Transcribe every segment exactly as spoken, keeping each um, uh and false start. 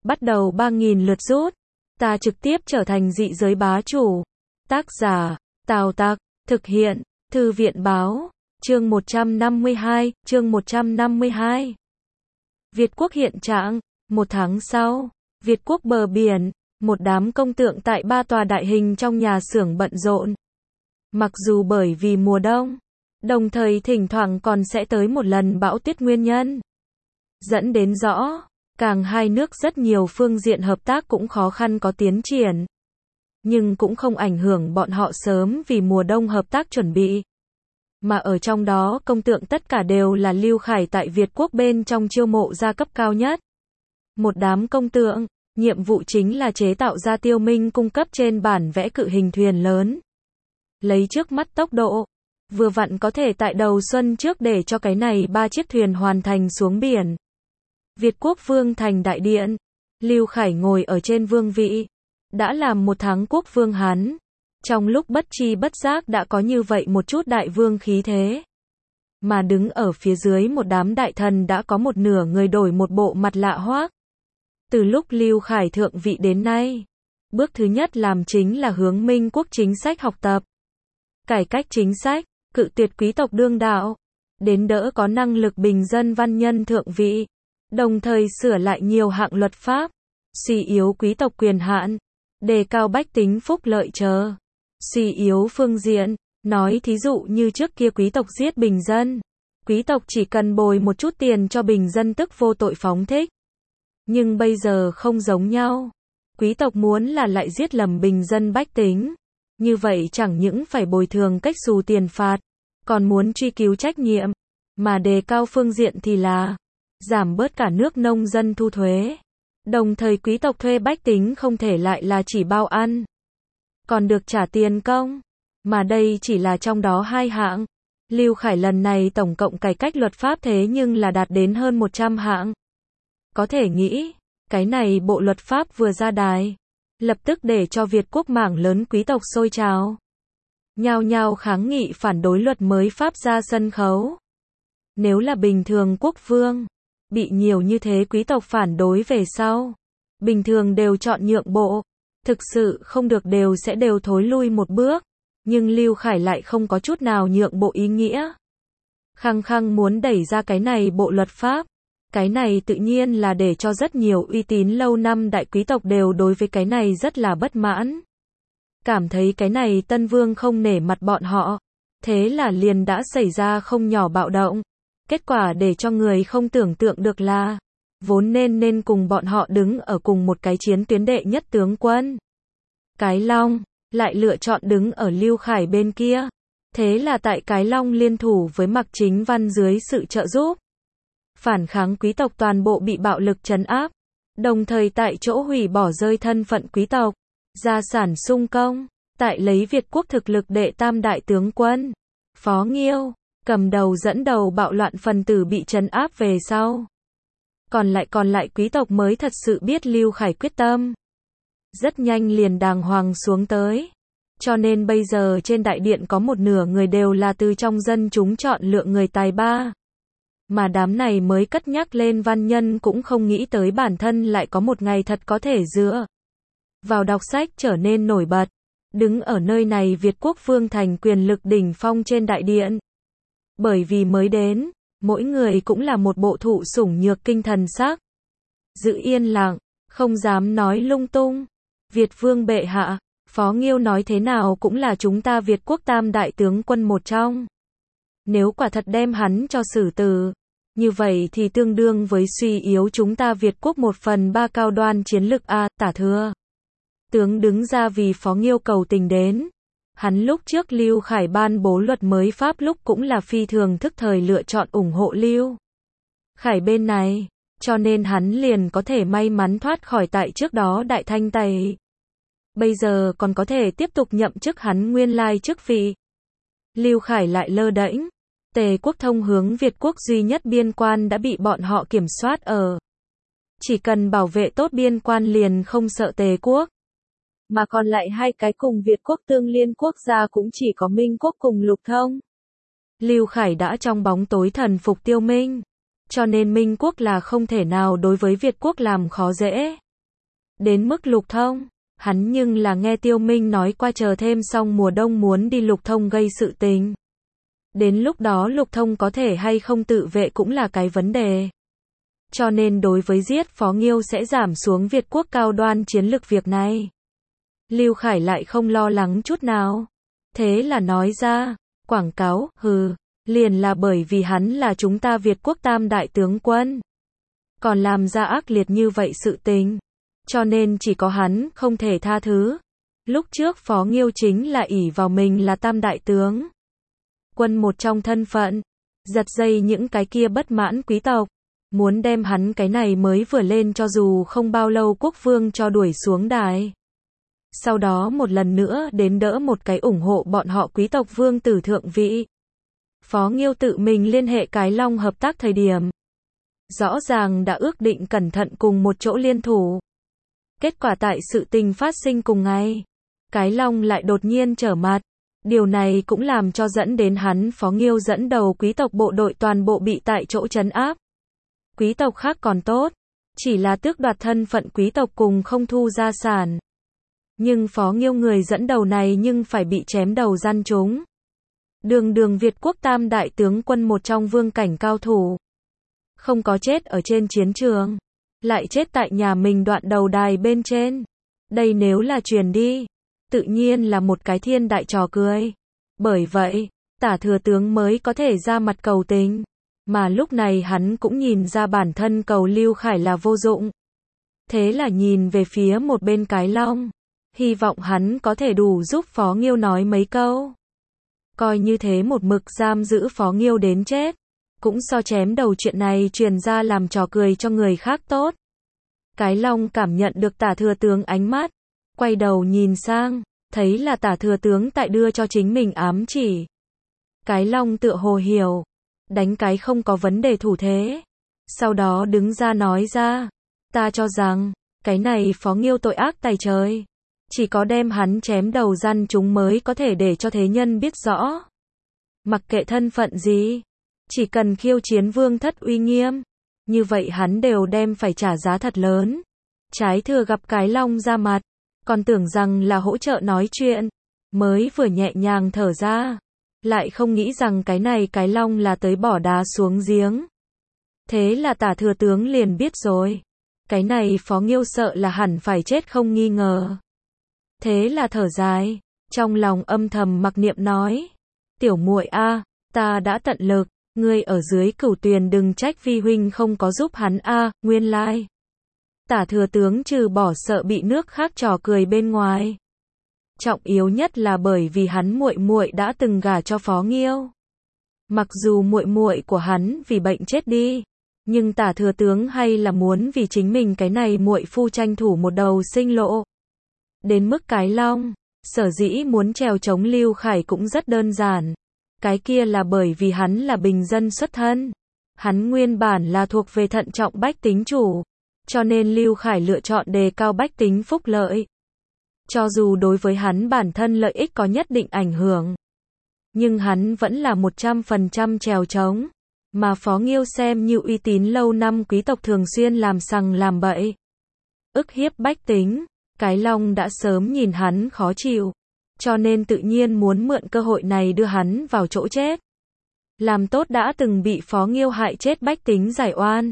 bắt đầu ba nghìn lượt rút. Ta trực tiếp trở thành dị giới bá chủ. Tác giả, Tào Tặc, thực hiện, Thư viện báo, chương một trăm năm mươi hai, chương một trăm năm mươi hai. Việt quốc hiện trạng, một tháng sau, Việt quốc bờ biển, một đám công tượng tại ba tòa đại hình trong nhà xưởng bận rộn. Mặc dù bởi vì mùa đông, đồng thời thỉnh thoảng còn sẽ tới một lần bão tuyết nguyên nhân, dẫn đến rõ, càng hai nước rất nhiều phương diện hợp tác cũng khó khăn có tiến triển. Nhưng cũng không ảnh hưởng bọn họ sớm vì mùa đông hợp tác chuẩn bị. Mà ở trong đó công tượng tất cả đều là Lưu Khải tại Việt quốc bên trong chiêu mộ ra cấp cao nhất. Một đám công tượng, nhiệm vụ chính là chế tạo ra Tiêu Minh cung cấp trên bản vẽ cự hình thuyền lớn. Lấy trước mắt tốc độ, vừa vặn có thể tại đầu xuân trước để cho cái này ba chiếc thuyền hoàn thành xuống biển. Việt quốc vương thành đại điện, Lưu Khải ngồi ở trên vương vị, đã làm một tháng quốc vương hắn. Trong lúc bất tri bất giác đã có như vậy một chút đại vương khí thế. Mà đứng ở phía dưới một đám đại thần đã có một nửa người đổi một bộ mặt lạ hoắc. Từ lúc Lưu Khải thượng vị đến nay, bước thứ nhất làm chính là hướng Minh quốc chính sách học tập. Cải cách chính sách, cự tuyệt quý tộc đương đạo, đến đỡ có năng lực bình dân văn nhân thượng vị, đồng thời sửa lại nhiều hạng luật pháp, suy yếu quý tộc quyền hạn, đề cao bách tính phúc lợi chờ. Suy yếu phương diện, nói thí dụ như trước kia quý tộc giết bình dân, quý tộc chỉ cần bồi một chút tiền cho bình dân tức vô tội phóng thích. Nhưng bây giờ không giống nhau, quý tộc muốn là lại giết lầm bình dân bách tính, như vậy chẳng những phải bồi thường cách xù tiền phạt, còn muốn truy cứu trách nhiệm, mà đề cao phương diện thì là giảm bớt cả nước nông dân thu thuế. Đồng thời quý tộc thuê bách tính không thể lại là chỉ bao ăn, còn được trả tiền công, mà đây chỉ là trong đó hai hạng. Lưu Khải lần này tổng cộng cải cách luật pháp thế nhưng là đạt đến hơn một trăm hạng. Có thể nghĩ, cái này bộ luật pháp vừa ra đài, lập tức để cho Việt quốc mảng lớn quý tộc sôi trào. Nhao nhao kháng nghị phản đối luật mới pháp ra sân khấu. Nếu là bình thường quốc vương, bị nhiều như thế quý tộc phản đối về sau, bình thường đều chọn nhượng bộ. Thực sự không được đều sẽ đều thối lui một bước, nhưng Lưu Khải lại không có chút nào nhượng bộ ý nghĩa. Khăng khăng muốn đẩy ra cái này bộ luật pháp, cái này tự nhiên là để cho rất nhiều uy tín lâu năm đại quý tộc đều đối với cái này rất là bất mãn. Cảm thấy cái này Tân Vương không nể mặt bọn họ, thế là liền đã xảy ra không nhỏ bạo động. Kết quả để cho người không tưởng tượng được là, vốn nên nên cùng bọn họ đứng ở cùng một cái chiến tuyến đệ nhất tướng quân Cái Long, lại lựa chọn đứng ở Lưu Khải bên kia. Thế là tại Cái Long liên thủ với Mạc Chính Văn dưới sự trợ giúp, phản kháng quý tộc toàn bộ bị bạo lực trấn áp, đồng thời tại chỗ hủy bỏ rơi thân phận quý tộc, gia sản sung công, tại lấy Việt quốc thực lực đệ tam đại tướng quân Phó Nghiêu cầm đầu dẫn đầu bạo loạn phần tử bị trấn áp về sau. Còn lại còn lại quý tộc mới thật sự biết Lưu Khải quyết tâm. Rất nhanh liền đàng hoàng xuống tới. Cho nên bây giờ trên đại điện có một nửa người đều là từ trong dân chúng chọn lựa người tài ba. Mà đám này mới cất nhắc lên văn nhân cũng không nghĩ tới bản thân lại có một ngày thật có thể dựa vào đọc sách trở nên nổi bật. Đứng ở nơi này Việt quốc vương thành quyền lực đỉnh phong trên đại điện. Bởi vì mới đến, mỗi người cũng là một bộ thụ sủng nhược kinh thần sắc. Giữ yên lặng, không dám nói lung tung. Việt vương bệ hạ, Phó Nghiêu nói thế nào cũng là chúng ta Việt quốc tam đại tướng quân một trong. Nếu quả thật đem hắn cho xử tử, như vậy thì tương đương với suy yếu chúng ta Việt quốc một phần ba cao đoan chiến lực a. Tả thừa tướng đứng ra vì Phó Nghiêu cầu tình đến. Hắn lúc trước Lưu Khải ban bố luật mới pháp lúc cũng là phi thường thức thời lựa chọn ủng hộ Lưu Khải bên này, cho nên hắn liền có thể may mắn thoát khỏi tại trước đó đại thanh tẩy. Bây giờ còn có thể tiếp tục nhậm chức hắn nguyên lai chức vị. Lưu Khải lại lơ đễnh, Tề quốc thông hướng Việt quốc duy nhất biên quan đã bị bọn họ kiểm soát ở. Chỉ cần bảo vệ tốt biên quan liền không sợ Tề quốc. Mà còn lại hai cái cùng Việt quốc tương liên quốc gia cũng chỉ có Minh quốc cùng Lục Thông. Lưu Khải đã trong bóng tối thần phục Tiêu Minh, cho nên Minh quốc là không thể nào đối với Việt quốc làm khó dễ. Đến mức Lục Thông, hắn nhưng là nghe Tiêu Minh nói qua chờ thêm xong mùa đông muốn đi Lục Thông gây sự tình. Đến lúc đó Lục Thông có thể hay không tự vệ cũng là cái vấn đề. Cho nên đối với giết Phó Nghiêu sẽ giảm xuống Việt quốc cao đoan chiến lực việc này, Lưu Khải lại không lo lắng chút nào. Thế là nói ra, quảng cáo, hừ, liền là bởi vì hắn là chúng ta Việt quốc tam đại tướng quân, còn làm ra ác liệt như vậy sự tình, cho nên chỉ có hắn không thể tha thứ. Lúc trước Phó Nghiêu chính là ỷ vào mình là tam đại tướng quân một trong thân phận, giật dây những cái kia bất mãn quý tộc, muốn đem hắn cái này mới vừa lên cho dù không bao lâu quốc vương cho đuổi xuống đài. Sau đó một lần nữa đến đỡ một cái ủng hộ bọn họ quý tộc vương tử thượng vị. Phó Nghiêu tự mình liên hệ Cái Long hợp tác thời điểm, rõ ràng đã ước định cẩn thận cùng một chỗ liên thủ. Kết quả tại sự tình phát sinh cùng ngày, Cái Long lại đột nhiên trở mặt. Điều này cũng làm cho dẫn đến hắn Phó Nghiêu dẫn đầu quý tộc bộ đội toàn bộ bị tại chỗ trấn áp. Quý tộc khác còn tốt, chỉ là tước đoạt thân phận quý tộc cùng không thu gia sản. Nhưng Phó Nghiêu người dẫn đầu này nhưng phải bị chém đầu gian chúng. Đường đường Việt quốc tam đại tướng quân một trong vương cảnh cao thủ. Không có chết ở trên chiến trường, lại chết tại nhà mình đoạn đầu đài bên trên. Đây nếu là truyền đi, tự nhiên là một cái thiên đại trò cười. Bởi vậy, Tả thừa tướng mới có thể ra mặt cầu tình. Mà lúc này hắn cũng nhìn ra bản thân cầu Lưu Khải là vô dụng. Thế là nhìn về phía một bên Cái Long, hy vọng hắn có thể đủ giúp Phó Nghiêu nói mấy câu. Coi như thế một mực giam giữ Phó Nghiêu đến chết, cũng so chém đầu chuyện này truyền ra làm trò cười cho người khác tốt. Cái Long cảm nhận được Tả thừa tướng ánh mắt, quay đầu nhìn sang, thấy là Tả thừa tướng tại đưa cho chính mình ám chỉ. Cái Long tựa hồ hiểu, đánh cái không có vấn đề thủ thế. Sau đó đứng ra nói ra, ta cho rằng, cái này Phó Nghiêu tội ác tày trời. Chỉ có đem hắn chém đầu răn chúng mới có thể để cho thế nhân biết rõ. Mặc kệ thân phận gì, chỉ cần khiêu chiến vương thất uy nghiêm, như vậy hắn đều đem phải trả giá thật lớn. Trái thừa gặp Cái Long ra mặt, còn tưởng rằng là hỗ trợ nói chuyện, mới vừa nhẹ nhàng thở ra, lại không nghĩ rằng cái này Cái Long là tới bỏ đá xuống giếng. Thế là Tả thừa tướng liền biết rồi, cái này Phó Nghiêu sợ là hẳn phải chết không nghi ngờ. Thế là thở dài, trong lòng âm thầm mặc niệm nói, tiểu muội a, ta đã tận lực, ngươi ở dưới Cửu Tuyền đừng trách vi huynh không có giúp hắn a, nguyên lai. Tả thừa tướng trừ bỏ sợ bị nước khác trò cười bên ngoài, trọng yếu nhất là bởi vì hắn muội muội đã từng gả cho Phó Nghiêu. Mặc dù muội muội của hắn vì bệnh chết đi, nhưng Tả thừa tướng hay là muốn vì chính mình cái này muội phu tranh thủ một đầu sinh lộ. Đến mức Cái Long, sở dĩ muốn trèo chống Lưu Khải cũng rất đơn giản. Cái kia là bởi vì hắn là bình dân xuất thân. Hắn nguyên bản là thuộc về thận trọng bách tính chủ. Cho nên Lưu Khải lựa chọn đề cao bách tính phúc lợi. Cho dù đối với hắn bản thân lợi ích có nhất định ảnh hưởng, nhưng hắn vẫn là một trăm phần trăm trèo chống. Mà Phó Nghiêu xem như uy tín lâu năm quý tộc thường xuyên làm sằng làm bậy, ức hiếp bách tính. Cái Long đã sớm nhìn hắn khó chịu, cho nên tự nhiên muốn mượn cơ hội này đưa hắn vào chỗ chết. Làm tốt đã từng bị Phó Nghiêu hại chết bách tính giải oan.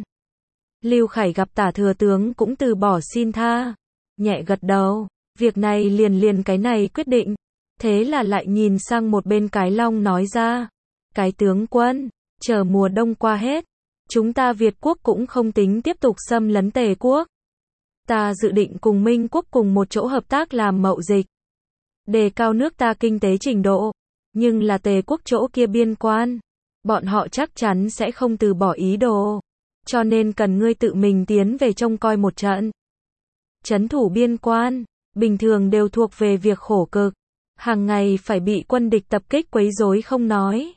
Lưu Khải gặp Tả thừa tướng cũng từ bỏ xin tha, nhẹ gật đầu, việc này liền liền cái này quyết định. Thế là lại nhìn sang một bên Cái Long nói ra, cái tướng quân, chờ mùa đông qua hết, chúng ta Việt quốc cũng không tính tiếp tục xâm lấn Tề quốc. Ta dự định cùng Minh quốc cùng một chỗ hợp tác làm mậu dịch, đề cao nước ta kinh tế trình độ, nhưng là Tề quốc chỗ kia biên quan, bọn họ chắc chắn sẽ không từ bỏ ý đồ, cho nên cần ngươi tự mình tiến về trông coi một trận. Trấn thủ biên quan, bình thường đều thuộc về việc khổ cực, hàng ngày phải bị quân địch tập kích quấy rối không nói.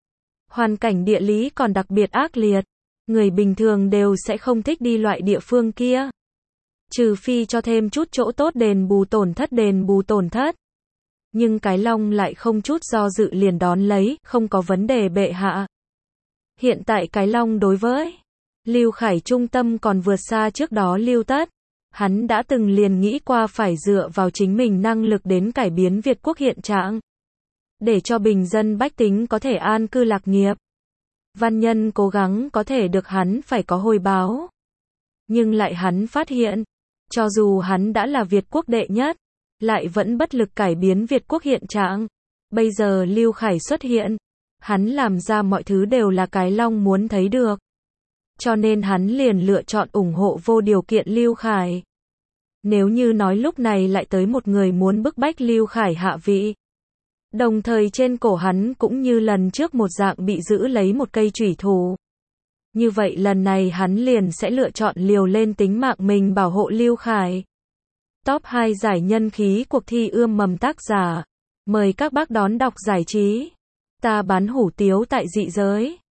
Hoàn cảnh địa lý còn đặc biệt ác liệt, người bình thường đều sẽ không thích đi loại địa phương kia. Trừ phi cho thêm chút chỗ tốt đền bù tổn thất đền bù tổn thất. Nhưng Cái Long lại không chút do dự liền đón lấy, không có vấn đề bệ hạ. Hiện tại Cái Long đối với Lưu Khải trung tâm còn vượt xa trước đó Lưu Tất. Hắn đã từng liền nghĩ qua phải dựa vào chính mình năng lực đến cải biến Việt quốc hiện trạng, để cho bình dân bách tính có thể an cư lạc nghiệp. Văn nhân cố gắng có thể được hắn phải có hồi báo. Nhưng lại hắn phát hiện, cho dù hắn đã là Việt quốc đệ nhất, lại vẫn bất lực cải biến Việt quốc hiện trạng. Bây giờ Lưu Khải xuất hiện, hắn làm ra mọi thứ đều là cái Long muốn thấy được. Cho nên hắn liền lựa chọn ủng hộ vô điều kiện Lưu Khải. Nếu như nói lúc này lại tới một người muốn bức bách Lưu Khải hạ vị, đồng thời trên cổ hắn cũng như lần trước một dạng bị giữ lấy một cây chủy thủ, như vậy lần này hắn liền sẽ lựa chọn liều lên tính mạng mình bảo hộ Lưu Khải. Top hai giải nhân khí cuộc thi ươm mầm tác giả. Mời các bác đón đọc giải trí. Ta bán hủ tiếu tại dị giới.